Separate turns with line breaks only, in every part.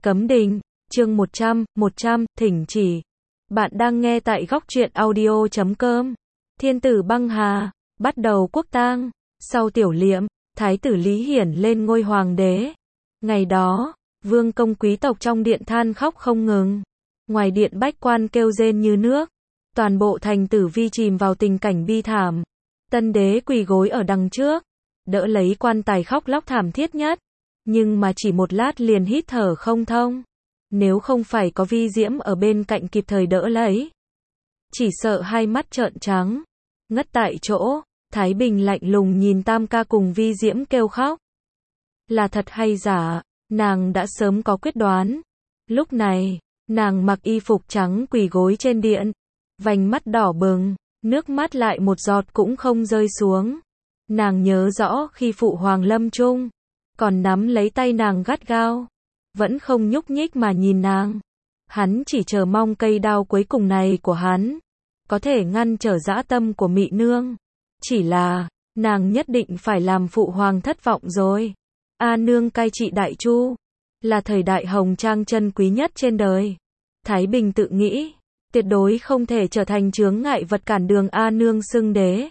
Cấm đình, chương 100, thỉnh chỉ. Bạn đang nghe tại góc truyện audio.com. Thiên tử băng hà, bắt đầu quốc tang. Sau tiểu liệm, thái tử Lý Hiển lên ngôi hoàng đế. Ngày đó, vương công quý tộc trong điện than khóc không ngừng. Ngoài điện bách quan kêu rên như nước. Toàn bộ thành Tử Vi chìm vào tình cảnh bi thảm. Tân đế quỳ gối ở đằng trước, đỡ lấy quan tài khóc lóc thảm thiết nhất. Nhưng mà chỉ một lát liền hít thở không thông. Nếu không phải có Vi Diễm ở bên cạnh kịp thời đỡ lấy, chỉ sợ hai mắt trợn trắng, ngất tại chỗ. Thái Bình lạnh lùng nhìn Tam ca cùng Vi Diễm kêu khóc. Là thật hay giả, nàng đã sớm có quyết đoán. Lúc này, nàng mặc y phục trắng quỳ gối trên điện, vành mắt đỏ bừng, nước mắt lại một giọt cũng không rơi xuống. Nàng nhớ rõ khi phụ hoàng lâm chung, còn nắm lấy tay nàng gắt gao, vẫn không nhúc nhích mà nhìn nàng. Hắn chỉ chờ mong cây đao cuối cùng này của hắn có thể ngăn trở dã tâm của Mị Nương. Chỉ là, nàng nhất định phải làm phụ hoàng thất vọng rồi. A Nương cai trị Đại Chu, là thời đại hồng trang chân quý nhất trên đời. Thái Bình tự nghĩ, tuyệt đối không thể trở thành chướng ngại vật cản đường A Nương xưng đế.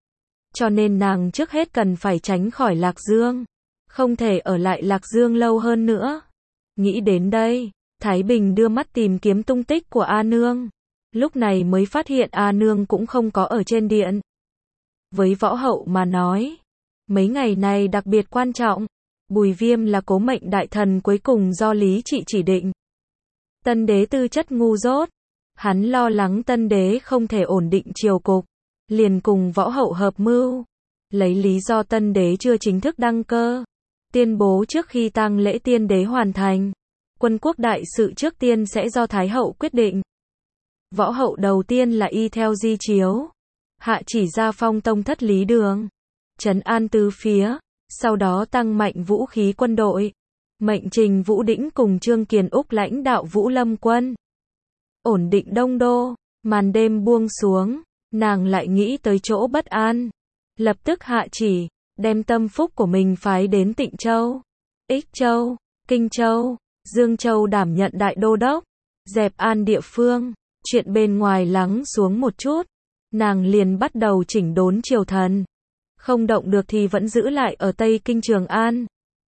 Cho nên nàng trước hết cần phải tránh khỏi Lạc Dương. Không thể ở lại Lạc Dương lâu hơn nữa. Nghĩ đến đây, Thái Bình đưa mắt tìm kiếm tung tích của A Nương. Lúc này mới phát hiện A Nương cũng không có ở trên điện. Với võ hậu mà nói, mấy ngày này đặc biệt quan trọng. Bùi Viêm là cố mệnh đại thần cuối cùng do Lý Trị chỉ định. Tân đế tư chất ngu dốt. Hắn lo lắng tân đế không thể ổn định triều cục, liền cùng võ hậu hợp mưu. Lấy lý do tân đế chưa chính thức đăng cơ, tuyên bố trước khi tang lễ tiên đế hoàn thành, quân quốc đại sự trước tiên sẽ do Thái hậu quyết định. Võ hậu đầu tiên là y theo di chiếu, hạ chỉ ra phong tông thất lý đường, trấn an tứ phía, sau đó tăng mạnh vũ khí quân đội, mệnh Trình Vũ Đĩnh cùng Trương Kiền Úc lãnh đạo Vũ Lâm quân, ổn định Đông Đô. Màn đêm buông xuống, nàng lại nghĩ tới chỗ bất an, lập tức hạ chỉ, đem tâm phúc của mình phái đến Tịnh Châu, Ích Châu, Kinh Châu, Dương Châu đảm nhận đại đô đốc, dẹp an địa phương. Chuyện bên ngoài lắng xuống một chút, nàng liền bắt đầu chỉnh đốn triều thần. Không động được thì vẫn giữ lại ở Tây Kinh Trường An.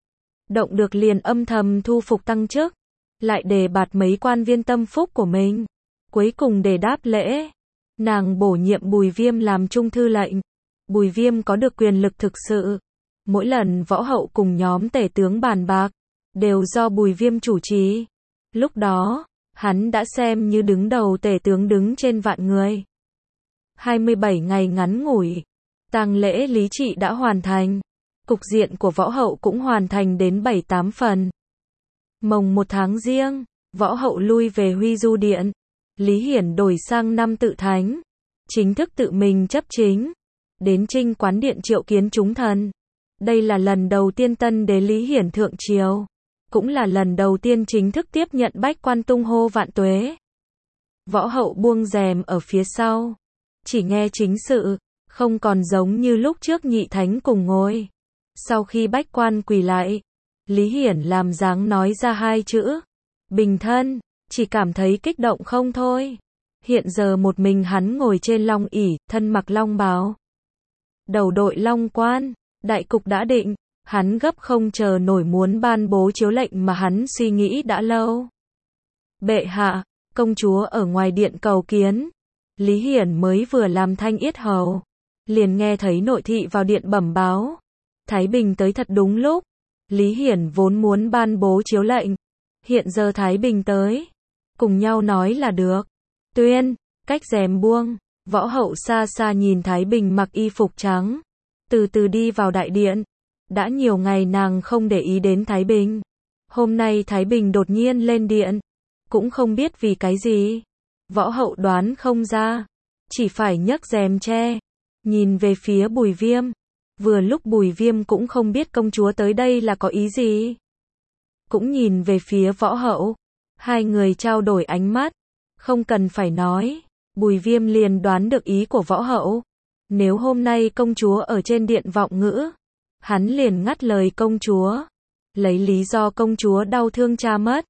Động được liền âm thầm thu phục tăng chức, lại đề bạt mấy quan viên tâm phúc của mình. Cuối cùng để đáp lễ, nàng bổ nhiệm Bùi Viêm làm trung thư lệnh. Bùi Viêm có được quyền lực thực sự. Mỗi lần võ hậu cùng nhóm tể tướng bàn bạc, đều do Bùi Viêm chủ trì. Lúc đó, hắn đã xem như đứng đầu tể tướng đứng trên vạn người. 27 ngày ngắn ngủi, tang lễ Lý Trị đã hoàn thành. Cục diện của võ hậu cũng hoàn thành đến 7-8 phần. Mồng 1 tháng Giêng, võ hậu lui về Huy Du Điện. Lý Hiển đổi sang năm tự thánh, chính thức tự mình chấp chính, đến Trinh Quán Điện triệu kiến chúng thần. Đây là lần đầu tiên tân đế Lý Hiển thượng triều, cũng là lần đầu tiên chính thức tiếp nhận bách quan tung hô vạn tuế. Võ hậu buông rèm ở phía sau, chỉ nghe chính sự, không còn giống như lúc trước nhị thánh cùng ngồi. Sau khi bách quan quỳ lại, Lý Hiển làm dáng nói ra hai chữ, bình thân. Chỉ cảm thấy kích động không thôi. Hiện giờ một mình hắn ngồi trên long ỷ, thân mặc long bào, đầu đội long quan, đại cục đã định, hắn gấp không chờ nổi muốn ban bố chiếu lệnh mà hắn suy nghĩ đã lâu. Bệ hạ, công chúa ở ngoài điện cầu kiến. Lý Hiển mới vừa làm thanh yết hầu, liền nghe thấy nội thị vào điện bẩm báo. Thái Bình tới thật đúng lúc. Lý Hiển vốn muốn ban bố chiếu lệnh, hiện giờ Thái Bình tới, cùng nhau nói là được. Tuyên, cách rèm buông, võ hậu xa xa nhìn Thái Bình mặc y phục trắng, từ từ đi vào đại điện. Đã nhiều ngày nàng không để ý đến Thái Bình. Hôm nay Thái Bình đột nhiên lên điện, cũng không biết vì cái gì. Võ hậu đoán không ra, chỉ phải nhấc rèm che, nhìn về phía Bùi Viêm. Vừa lúc Bùi Viêm cũng không biết công chúa tới đây là có ý gì, cũng nhìn về phía võ hậu. Hai người trao đổi ánh mắt, không cần phải nói, Bùi Viêm liền đoán được ý của võ hậu. Nếu hôm nay công chúa ở trên điện vọng ngữ, hắn liền ngắt lời công chúa, lấy lý do công chúa đau thương cha mất,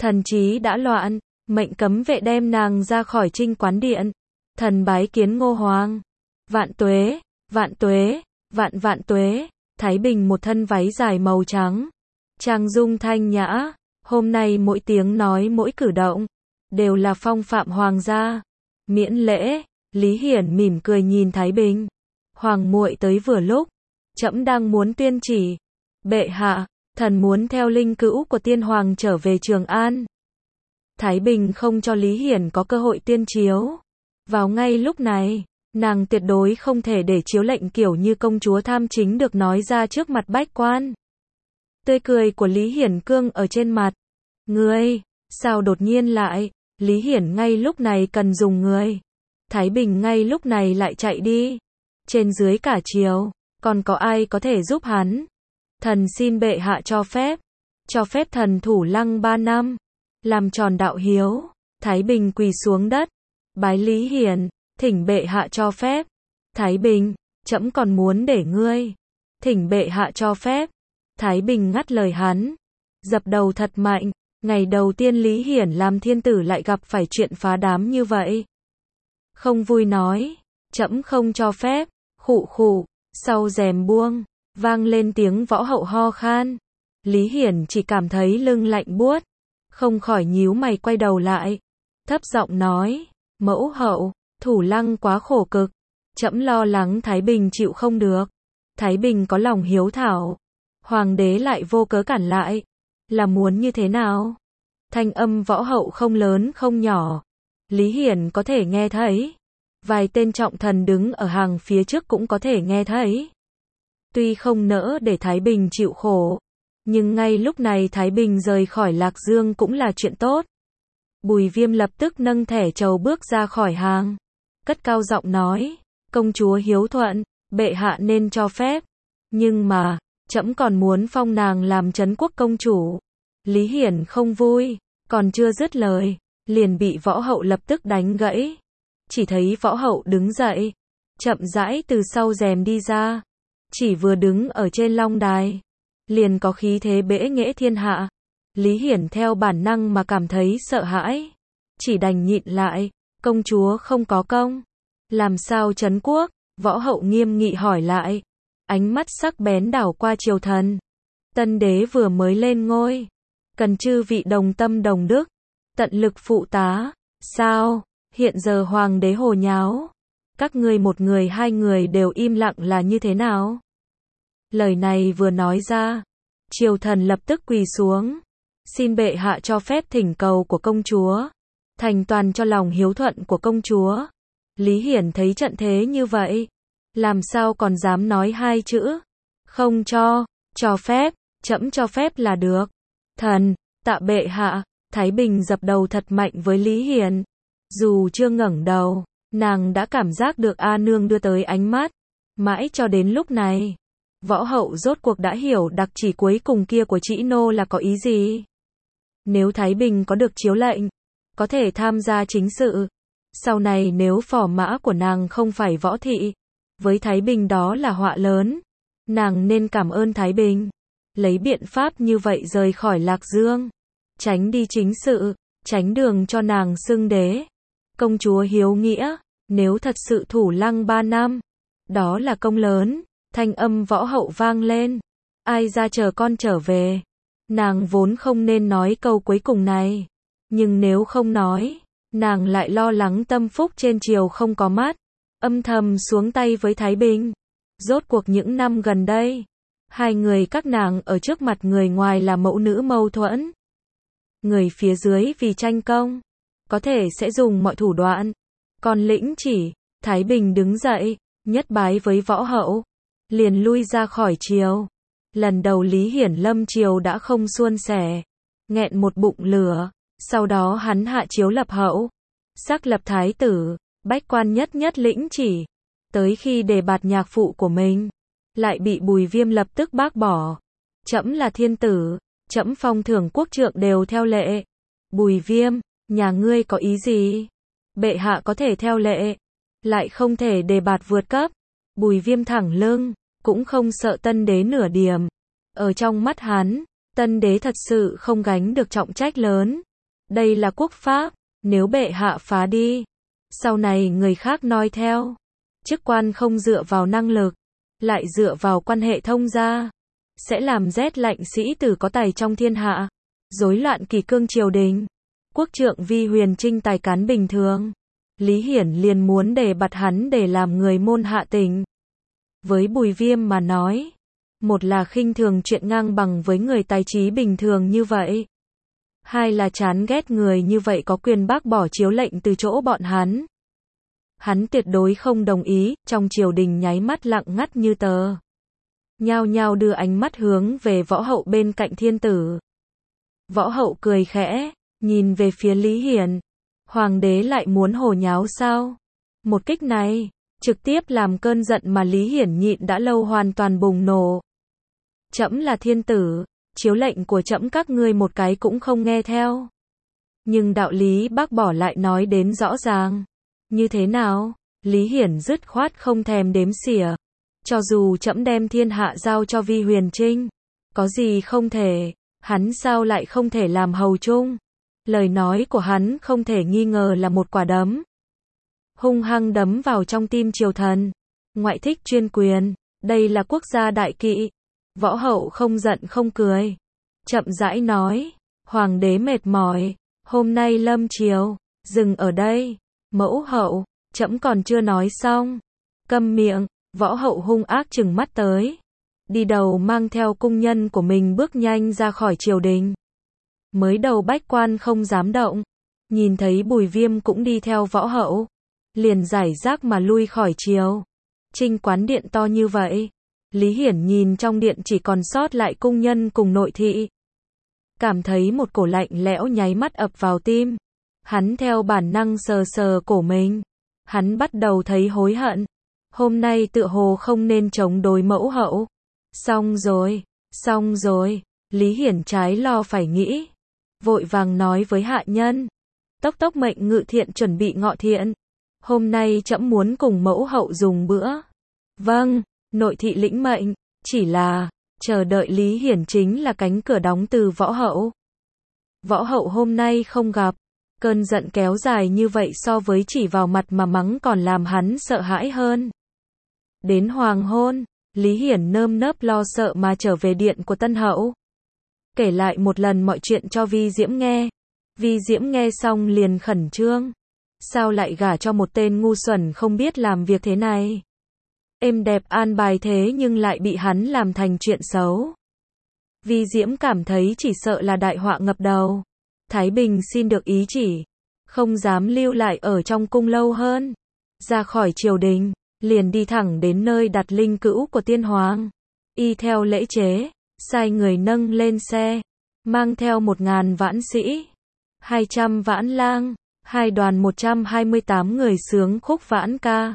Thần trí đã loạn, mệnh cấm vệ đem nàng ra khỏi Trinh Quán Điện. Thần bái kiến Ngô Hoàng. Vạn tuế, vạn tuế, vạn vạn tuế. Thái Bình một thân váy dài màu trắng, trang dung thanh nhã, hôm nay mỗi tiếng nói mỗi cử động đều là phong phạm hoàng gia. Miễn lễ. Lý Hiển mỉm cười nhìn Thái Bình. Hoàng muội tới vừa lúc, trẫm đang muốn tuyên chỉ. Bệ hạ, thần muốn theo linh cữu của tiên hoàng trở về Trường An. Thái Bình không cho Lý Hiển có cơ hội tuyên chiếu. Vào ngay lúc này, nàng tuyệt đối không thể để chiếu lệnh kiểu như công chúa tham chính được nói ra trước mặt bách quan. Tươi cười của Lý Hiển cương ở trên mặt. Ngươi, sao đột nhiên lại? Lý Hiển ngay lúc này cần dùng người. Thái Bình ngay lúc này lại chạy đi. Trên dưới cả triều, còn có ai có thể giúp hắn? Thần xin bệ hạ cho phép. Cho phép thần thủ lăng 3 năm. Làm tròn đạo hiếu. Thái Bình quỳ xuống đất. Bái Lý Hiển, thỉnh bệ hạ cho phép. Thái Bình, trẫm còn muốn để ngươi. Thỉnh bệ hạ cho phép. Thái Bình ngắt lời hắn. Dập đầu thật mạnh. Ngày đầu tiên Lý Hiển làm thiên tử lại gặp phải chuyện phá đám như vậy. Không vui nói. Trẫm không cho phép. Khụ khụ. Sau rèm buông, vang lên tiếng võ hậu ho khan. Lý Hiển chỉ cảm thấy lưng lạnh buốt. Không khỏi nhíu mày quay đầu lại. Thấp giọng nói. Mẫu hậu, thủ lăng quá khổ cực. Trẫm lo lắng Thái Bình chịu không được. Thái Bình có lòng hiếu thảo. Hoàng đế lại vô cớ cản lại. Là muốn như thế nào? Thanh âm võ hậu không lớn không nhỏ. Lý Hiển có thể nghe thấy. Vài tên trọng thần đứng ở hàng phía trước cũng có thể nghe thấy. Tuy không nỡ để Thái Bình chịu khổ, nhưng ngay lúc này Thái Bình rời khỏi Lạc Dương cũng là chuyện tốt. Bùi Viêm lập tức nâng thẻ trầu bước ra khỏi hàng. Cất cao giọng nói, công chúa hiếu thuận, bệ hạ nên cho phép. Nhưng mà, trẫm còn muốn phong nàng làm trấn quốc công chủ. Lý Hiển không vui, còn chưa dứt lời, liền bị võ hậu lập tức đánh gãy. Chỉ thấy võ hậu đứng dậy, chậm rãi từ sau rèm đi ra. Chỉ vừa đứng ở trên long đài, liền có khí thế bẽ nghễ thiên hạ. Lý Hiển theo bản năng mà cảm thấy sợ hãi. Chỉ đành nhịn lại, công chúa không có công. Làm sao trấn quốc? Võ hậu nghiêm nghị hỏi lại. Ánh mắt sắc bén đảo qua triều thần. Tân đế vừa mới lên ngôi. Cần chư vị đồng tâm đồng đức, tận lực phụ tá. Sao? Hiện giờ hoàng đế hồ nháo. Các ngươi một người hai người đều im lặng là như thế nào? Lời này vừa nói ra, triều thần lập tức quỳ xuống. Xin bệ hạ cho phép thỉnh cầu của công chúa. Thành toàn cho lòng hiếu thuận của công chúa. Lý Hiển thấy trận thế như vậy, làm sao còn dám nói hai chữ? Không cho phép, trẫm cho phép là được. Thần, tạ bệ hạ. Thái Bình dập đầu thật mạnh với Lý Hiển. Dù chưa ngẩng đầu, nàng đã cảm giác được A Nương đưa tới ánh mắt. Mãi cho đến lúc này, võ hậu rốt cuộc đã hiểu đặc chỉ cuối cùng kia của Trĩ Nô là có ý gì. Nếu Thái Bình có được chiếu lệnh, có thể tham gia chính sự. Sau này nếu phò mã của nàng không phải võ thị, với Thái Bình đó là họa lớn. Nàng nên cảm ơn Thái Bình. Lấy biện pháp như vậy rời khỏi Lạc Dương. Tránh đi chính sự, tránh đường cho nàng xưng đế. Công chúa hiếu nghĩa, nếu thật sự thủ lăng 3 năm, đó là công lớn. Thanh âm võ hậu vang lên. Ai ra chờ con trở về. Nàng vốn không nên nói câu cuối cùng này. Nhưng nếu không nói, nàng lại lo lắng tâm phúc trên triều không có mắt. Âm thầm xuống tay với Thái Bình. Rốt cuộc những năm gần đây, hai người các nàng ở trước mặt người ngoài là mẫu nữ mâu thuẫn. Người phía dưới vì tranh công, có thể sẽ dùng mọi thủ đoạn. Còn lĩnh chỉ, Thái Bình đứng dậy, nhất bái với võ hậu, liền lui ra khỏi triều. Lần đầu Lý Hiển lâm triều đã không suôn sẻ, nghẹn một bụng lửa. Sau đó hắn hạ chiếu lập hậu, sắc lập thái tử, bách quan nhất nhất lĩnh chỉ. Tới khi đề bạt nhạc phụ của mình, lại bị Bùi Viêm lập tức bác bỏ. Trẫm là thiên tử, trẫm phong thưởng quốc trượng đều theo lệ. Bùi Viêm, nhà ngươi có ý gì? Bệ hạ có thể theo lệ, lại không thể đề bạt vượt cấp. Bùi Viêm thẳng lưng, cũng không sợ tân đế nửa điểm. Ở trong mắt hắn, tân đế thật sự không gánh được trọng trách lớn. Đây là quốc pháp, nếu bệ hạ phá đi, sau này người khác noi theo. Chức quan không dựa vào năng lực, lại dựa vào quan hệ thông gia, sẽ làm rét lạnh sĩ tử có tài trong thiên hạ, rối loạn kỷ cương triều đình. Quốc trượng Vi Huyền Trinh tài cán bình thường, Lý Hiển liền muốn đề bạt hắn để làm người môn hạ tình. Với Bùi Viêm mà nói, một là khinh thường chuyện ngang bằng với người tài trí bình thường như vậy, hai là chán ghét người như vậy có quyền bác bỏ chiếu lệnh từ chỗ bọn hắn. Hắn tuyệt đối không đồng ý, trong triều đình nháy mắt lặng ngắt như tờ. Nhao nhao đưa ánh mắt hướng về Võ Hậu bên cạnh thiên tử. Võ Hậu cười khẽ, nhìn về phía Lý Hiển. Hoàng đế lại muốn hồ nháo sao? Một kích này, trực tiếp làm cơn giận mà Lý Hiển nhịn đã lâu hoàn toàn bùng nổ. Trẫm là thiên tử, chiếu lệnh của trẫm các ngươi một cái cũng không nghe theo. Nhưng đạo lý bác bỏ lại nói đến rõ ràng. Như thế nào? Lý Hiển dứt khoát không thèm đếm xỉa. Cho dù trẫm đem thiên hạ giao cho Vi Huyền Trinh, có gì không thể, hắn sao lại không thể làm hầu chung? Lời nói của hắn không thể nghi ngờ là một quả đấm. Hung hăng đấm vào trong tim triều thần. Ngoại thích chuyên quyền, đây là quốc gia đại kỵ. Võ Hậu không giận không cười. Chậm rãi nói, Hoàng đế mệt mỏi, hôm nay lâm triều, dừng ở đây. Mẫu hậu, trẫm còn chưa nói xong. Câm miệng, Võ Hậu hung ác trừng mắt tới. Đi đầu mang theo cung nhân của mình bước nhanh ra khỏi triều đình. Mới đầu bách quan không dám động. Nhìn thấy Bùi Viêm cũng đi theo Võ Hậu. Liền giải rác mà lui khỏi triều. Trinh quán điện to như vậy. Lý Hiển nhìn trong điện chỉ còn sót lại cung nhân cùng nội thị. Cảm thấy một cổ lạnh lẽo nháy mắt ập vào tim. Hắn theo bản năng sờ sờ cổ mình. Hắn bắt đầu thấy hối hận. Hôm nay tựa hồ không nên chống đối mẫu hậu. Xong rồi, Lý Hiển trái lo phải nghĩ. Vội vàng nói với hạ nhân. Tốc tốc mệnh ngự thiện chuẩn bị ngọ thiện. Hôm nay trẫm muốn cùng mẫu hậu dùng bữa. Vâng, nội thị lĩnh mệnh, chỉ là, chờ đợi Lý Hiển chính là cánh cửa đóng từ Võ Hậu. Võ Hậu hôm nay không gặp. Cơn giận kéo dài như vậy so với chỉ vào mặt mà mắng còn làm hắn sợ hãi hơn. Đến hoàng hôn, Lý Hiển nơm nớp lo sợ mà trở về điện của Tân Hậu. Kể lại một lần mọi chuyện cho Vi Diễm nghe. Vi Diễm nghe xong liền khẩn trương. Sao lại gả cho một tên ngu xuẩn không biết làm việc thế này? Êm đẹp an bài thế nhưng lại bị hắn làm thành chuyện xấu. Vi Diễm cảm thấy chỉ sợ là đại họa ngập đầu. Thái Bình xin được ý chỉ, không dám lưu lại ở trong cung lâu hơn. Ra khỏi triều đình, liền đi thẳng đến nơi đặt linh cữu của tiên hoàng. Y theo lễ chế, sai người nâng lên xe, mang theo 1000 vãn sĩ, 200 vãn lang, hai đoàn 128 người sướng khúc vãn ca,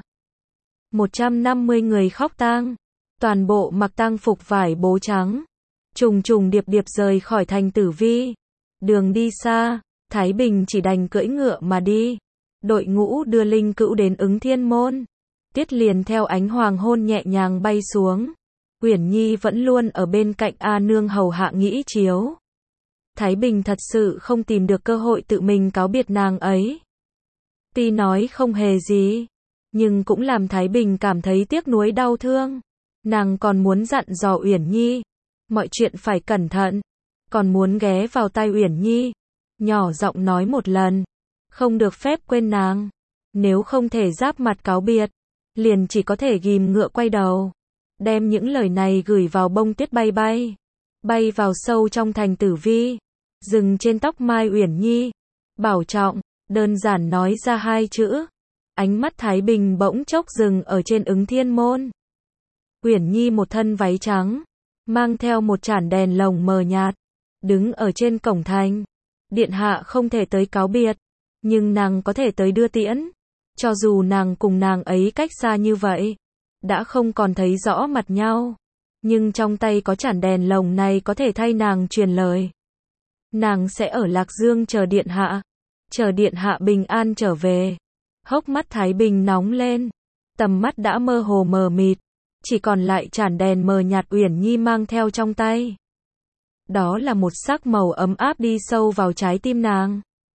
150 người khóc tang, toàn bộ mặc tang phục vải bố trắng, trùng trùng điệp điệp rời khỏi thành Tử Vi. Đường đi xa, Thái Bình chỉ đành cưỡi ngựa mà đi. Đội ngũ đưa linh cữu đến Ứng Thiên Môn. Tiết liền theo ánh hoàng hôn nhẹ nhàng bay xuống. Uyển Nhi vẫn luôn ở bên cạnh A Nương hầu hạ nghĩ chiếu. Thái Bình thật sự không tìm được cơ hội tự mình cáo biệt nàng ấy. Tuy nói không hề gì, nhưng cũng làm Thái Bình cảm thấy tiếc nuối đau thương. Nàng còn muốn dặn dò Uyển Nhi, mọi chuyện phải cẩn thận. Còn muốn ghé vào tai Uyển Nhi, nhỏ giọng nói một lần, không được phép quên nàng. Nếu không thể giáp mặt cáo biệt, liền chỉ có thể ghim ngựa quay đầu. Đem những lời này gửi vào bông tuyết bay bay. Bay vào sâu trong thành Tử Vi. Dừng trên tóc mai Uyển Nhi. Bảo trọng, đơn giản nói ra 2 chữ. Ánh mắt Thái Bình bỗng chốc dừng ở trên Ứng Thiên Môn. Uyển Nhi một thân váy trắng, mang theo một chản đèn lồng mờ nhạt, đứng ở trên cổng thành. Điện hạ không thể tới cáo biệt, nhưng nàng có thể tới đưa tiễn. Cho dù nàng cùng nàng ấy cách xa như vậy, đã không còn thấy rõ mặt nhau, nhưng trong tay có chản đèn lồng này có thể thay nàng truyền lời. Nàng sẽ ở Lạc Dương chờ điện hạ bình an trở về. Hốc mắt Thái Bình nóng lên, tầm mắt đã mơ hồ mờ mịt, chỉ còn lại chản đèn mờ nhạt Uyển Nhi mang theo trong tay. Đó là một sắc màu ấm áp đi sâu vào trái tim nàng.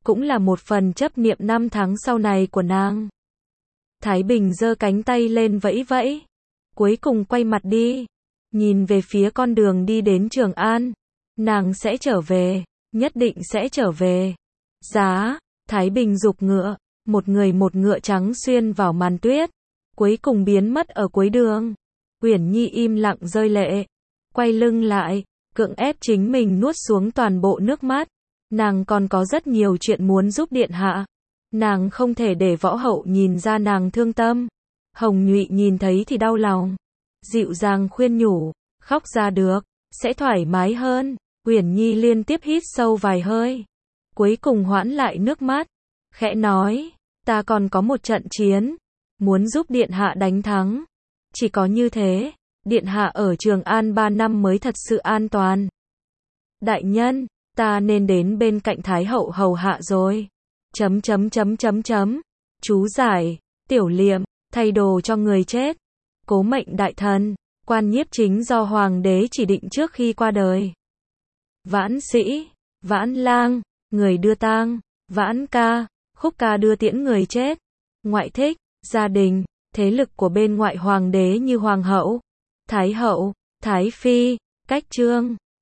cũng là một phần chấp niệm năm tháng sau này của nàng. Thái Bình giơ cánh tay lên vẫy vẫy, cuối cùng quay mặt đi, nhìn về phía con đường đi đến Trường An. Nàng sẽ trở về, nhất định sẽ trở về. Giá, Thái Bình giục ngựa, một người một ngựa trắng xuyên vào màn tuyết, cuối cùng biến mất ở cuối đường. Uyển Nhi im lặng rơi lệ, quay lưng lại, cưỡng ép chính mình nuốt xuống toàn bộ nước mắt. Nàng còn có rất nhiều chuyện muốn giúp điện hạ. Nàng không thể để Võ Hậu nhìn ra nàng thương tâm. Hồng Nhụy nhìn thấy thì đau lòng, dịu dàng khuyên nhủ, khóc ra được, sẽ thoải mái hơn. Uyển Nhi liên tiếp hít sâu vài hơi, cuối cùng hoãn lại nước mắt, khẽ nói, ta còn có một trận chiến, muốn giúp điện hạ đánh thắng. Chỉ có như thế, điện hạ ở Trường An 3 năm mới thật sự an toàn. Đại nhân, ta nên đến bên cạnh Thái hậu hầu hạ rồi. Chú giải, Tiểu Liệm, thay đồ cho người chết. Cố mệnh đại thần, quan nhiếp chính do hoàng đế chỉ định trước khi qua đời. Vãn sĩ, vãn lang, người đưa tang. Vãn ca, khúc ca đưa tiễn người chết. Ngoại thích, gia đình, thế lực của bên ngoại hoàng đế như hoàng hậu, thái hậu, thái phi, cách trương.